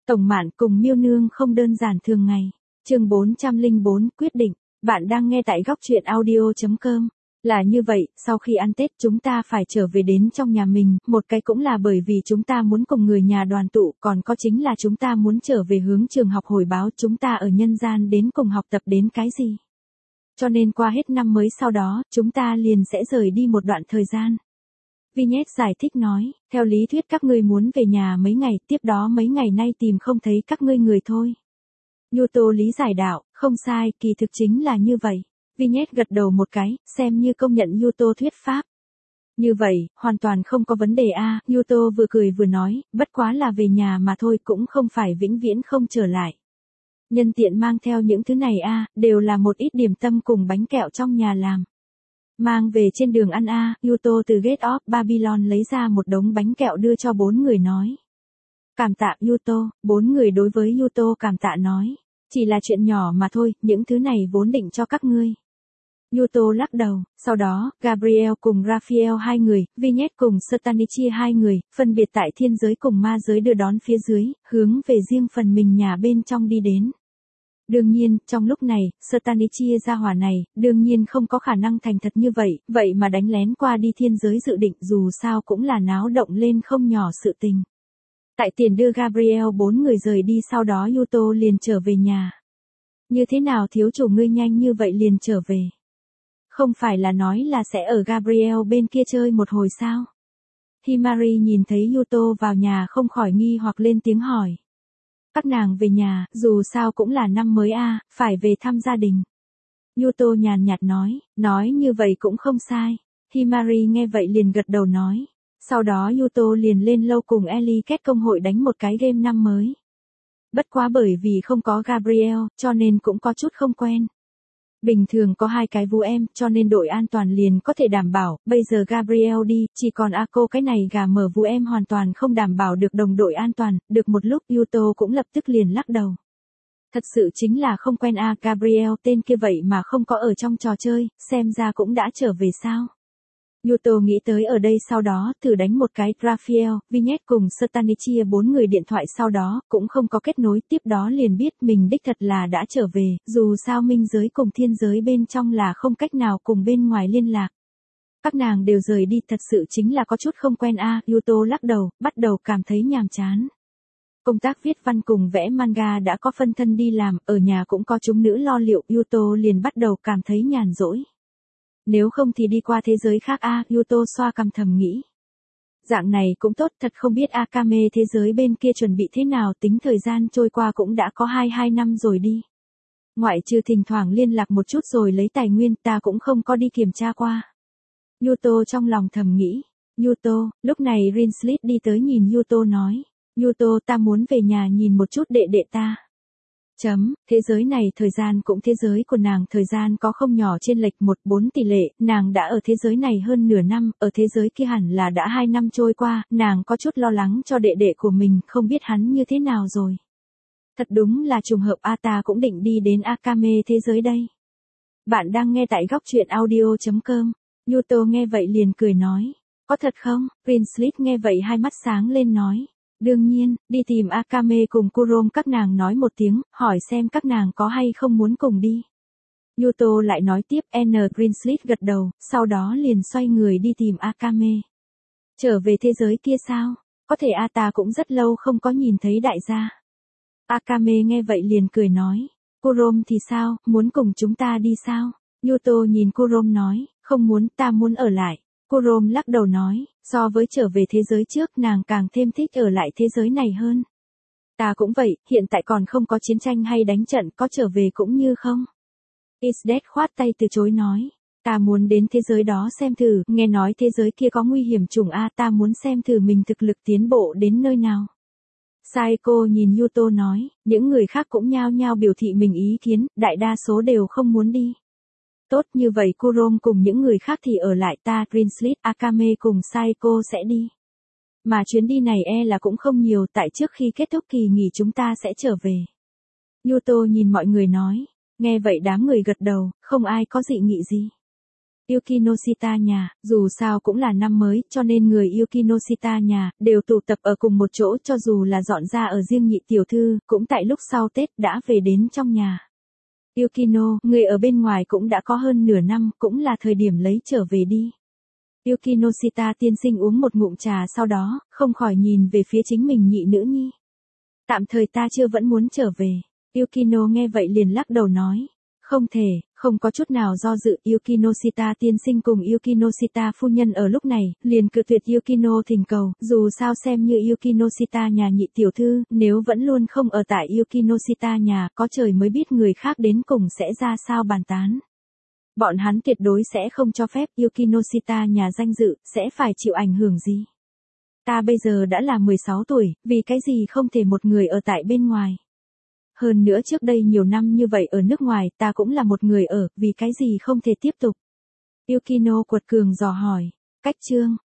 Tổng Mạn cùng Miêu Nương không đơn giản thường ngày. Chương 404 quyết định. Bạn đang nghe tại góc truyện audio.com. Là như vậy, sau khi ăn Tết chúng ta phải trở về đến trong nhà mình, một cái cũng là bởi vì chúng ta muốn cùng người nhà đoàn tụ, còn có chính là chúng ta muốn trở về hướng trường học hồi báo chúng ta ở nhân gian đến cùng học tập đến cái gì. Cho nên qua hết năm mới sau đó, chúng ta liền sẽ rời đi một đoạn thời gian. Vignette giải thích nói, theo lý thuyết các ngươi muốn về nhà mấy ngày, tiếp đó mấy ngày nay tìm không thấy các ngươi người thôi. Yuto lý giải đạo, không sai, kỳ thực chính là như vậy. Vignette gật đầu một cái, xem như công nhận Yuto thuyết pháp. Như vậy, hoàn toàn không có vấn đề a. Yuto vừa cười vừa nói, bất quá là về nhà mà thôi, cũng không phải vĩnh viễn không trở lại. Nhân tiện mang theo những thứ này a, đều là một ít điểm tâm cùng bánh kẹo trong nhà làm. Mang về trên đường ăn a. Yuto từ Gate of Babylon lấy ra một đống bánh kẹo đưa cho 4 người nói. Cảm tạ Yuto. 4 người đối với Yuto cảm tạ nói. Chỉ là chuyện nhỏ mà thôi, những thứ này vốn định cho các ngươi. Yuto lắc đầu, sau đó, Gabriel cùng Raphael 2 người, Vignette cùng Stanichi 2 người, phân biệt tại thiên giới cùng ma giới đưa đón phía dưới, hướng về riêng phần mình nhà bên trong đi đến. Đương nhiên, trong lúc này, Stanichi gia hỏa này, đương nhiên không có khả năng thành thật như vậy, vậy mà đánh lén qua đi thiên giới dự định dù sao cũng là náo động lên không nhỏ sự tình. Tại tiền đưa Gabriel 4 người rời đi sau đó Yuto liền trở về nhà. Như thế nào thiếu chủ ngươi nhanh như vậy liền trở về? Không phải là nói là sẽ ở Gabriel bên kia chơi một hồi sao? Himari nhìn thấy Yuto vào nhà không khỏi nghi hoặc lên tiếng hỏi. Các nàng về nhà, dù sao cũng là năm mới a, phải về thăm gia đình. Yuto nhàn nhạt nói như vậy cũng không sai. Himari nghe vậy liền gật đầu nói. Sau đó Yuto liền lên lâu cùng Ellie kết công hội đánh một cái game năm mới. Bất quá bởi vì không có Gabriel, cho nên cũng có chút không quen. Bình thường có 2 cái vũ em, cho nên đội an toàn liền có thể đảm bảo, bây giờ Gabriel đi, chỉ còn Ako cái này gà mở vũ em hoàn toàn không đảm bảo được đồng đội an toàn, được một lúc Yuto cũng lập tức liền lắc đầu. Thật sự chính là không quen Gabriel tên kia vậy mà không có ở trong trò chơi, xem ra cũng đã trở về sao. Yuto nghĩ tới ở đây sau đó, thử đánh một cái Raphael, Vignette cùng Stanichi 4 người điện thoại sau đó, cũng không có kết nối, tiếp đó liền biết mình đích thật là đã trở về, dù sao minh giới cùng thiên giới bên trong là không cách nào cùng bên ngoài liên lạc. Các nàng đều rời đi thật sự chính là có chút không quen Yuto lắc đầu, bắt đầu cảm thấy nhàm chán. Công tác viết văn cùng vẽ manga đã có phân thân đi làm, ở nhà cũng có chúng nữ lo liệu, Yuto liền bắt đầu cảm thấy nhàn rỗi. Nếu không thì đi qua thế giới khác Yuto xoa cằm thầm nghĩ. Dạng này cũng tốt, thật không biết Akame thế giới bên kia chuẩn bị thế nào, tính thời gian trôi qua cũng đã có 22 năm rồi đi. Ngoại trừ thỉnh thoảng liên lạc một chút rồi lấy tài nguyên, ta cũng không có đi kiểm tra qua. Yuto trong lòng thầm nghĩ. Yuto, lúc này Rinslit đi tới nhìn Yuto nói. Yuto, ta muốn về nhà nhìn một chút đệ đệ ta. Thế giới này thời gian cũng thế giới của nàng thời gian có không nhỏ trên lệch 1/4 tỷ lệ, nàng đã ở thế giới này hơn nửa năm, ở thế giới kia hẳn là đã 2 năm trôi qua, nàng có chút lo lắng cho đệ đệ của mình, không biết hắn như thế nào rồi. Thật đúng là trùng hợp ta cũng định đi đến Akame thế giới đây. Bạn đang nghe tại góc truyện audio.com. Yuto nghe vậy liền cười nói. Có thật không? Rinslit nghe vậy hai mắt sáng lên nói. Đương nhiên, đi tìm Akame cùng Kurom các nàng nói một tiếng, hỏi xem các nàng có hay không muốn cùng đi. Yuto lại nói tiếp, Greenslit gật đầu, sau đó liền xoay người đi tìm Akame. Trở về thế giới kia sao? Có thể ta cũng rất lâu không có nhìn thấy đại gia. Akame nghe vậy liền cười nói. Kurom thì sao, muốn cùng chúng ta đi sao? Yuto nhìn Kurom nói, không muốn, ta muốn ở lại. Kurom lắc đầu nói, so với trở về thế giới trước nàng càng thêm thích ở lại thế giới này hơn. Ta cũng vậy, hiện tại còn không có chiến tranh hay đánh trận, có trở về cũng như không. Isdet khoát tay từ chối nói, ta muốn đến thế giới đó xem thử, nghe nói thế giới kia có nguy hiểm chủng ta muốn xem thử mình thực lực tiến bộ đến nơi nào. Saeko nhìn Yuto nói, những người khác cũng nhao nhao biểu thị mình ý kiến, đại đa số đều không muốn đi. Tốt như vậy Kurom cùng những người khác thì ở lại ta, Rinslit, Akame cùng Saeko sẽ đi. Mà chuyến đi này là cũng không nhiều, tại trước khi kết thúc kỳ nghỉ chúng ta sẽ trở về. Yuto nhìn mọi người nói, nghe vậy đám người gật đầu, không ai có dị nghị gì. Yukinoshita nhà, dù sao cũng là năm mới, cho nên người Yukinoshita nhà, đều tụ tập ở cùng một chỗ cho dù là dọn ra ở riêng nhị tiểu thư, cũng tại lúc sau Tết đã về đến trong nhà. Yukino, người ở bên ngoài cũng đã có hơn nửa năm, cũng là thời điểm lấy trở về đi. Yukinoshita tiên sinh uống một ngụm trà sau đó, không khỏi nhìn về phía chính mình nhị nữ nhi. Tạm thời ta chưa vẫn muốn trở về. Yukino nghe vậy liền lắc đầu nói. Không thể, không có chút nào do dự. Yukinoshita tiên sinh cùng Yukinoshita phu nhân ở lúc này, liền cự tuyệt Yukino thỉnh cầu, dù sao xem như Yukinoshita nhà nhị tiểu thư, nếu vẫn luôn không ở tại Yukinoshita nhà, có trời mới biết người khác đến cùng sẽ ra sao bàn tán. Bọn hắn tuyệt đối sẽ không cho phép Yukinoshita nhà danh dự, sẽ phải chịu ảnh hưởng gì. Ta bây giờ đã là 16 tuổi, vì cái gì không thể một người ở tại bên ngoài. Hơn nữa trước đây nhiều năm như vậy ở nước ngoài, ta cũng là một người ở, vì cái gì không thể tiếp tục. Yukino quật cường dò hỏi. Cách chương.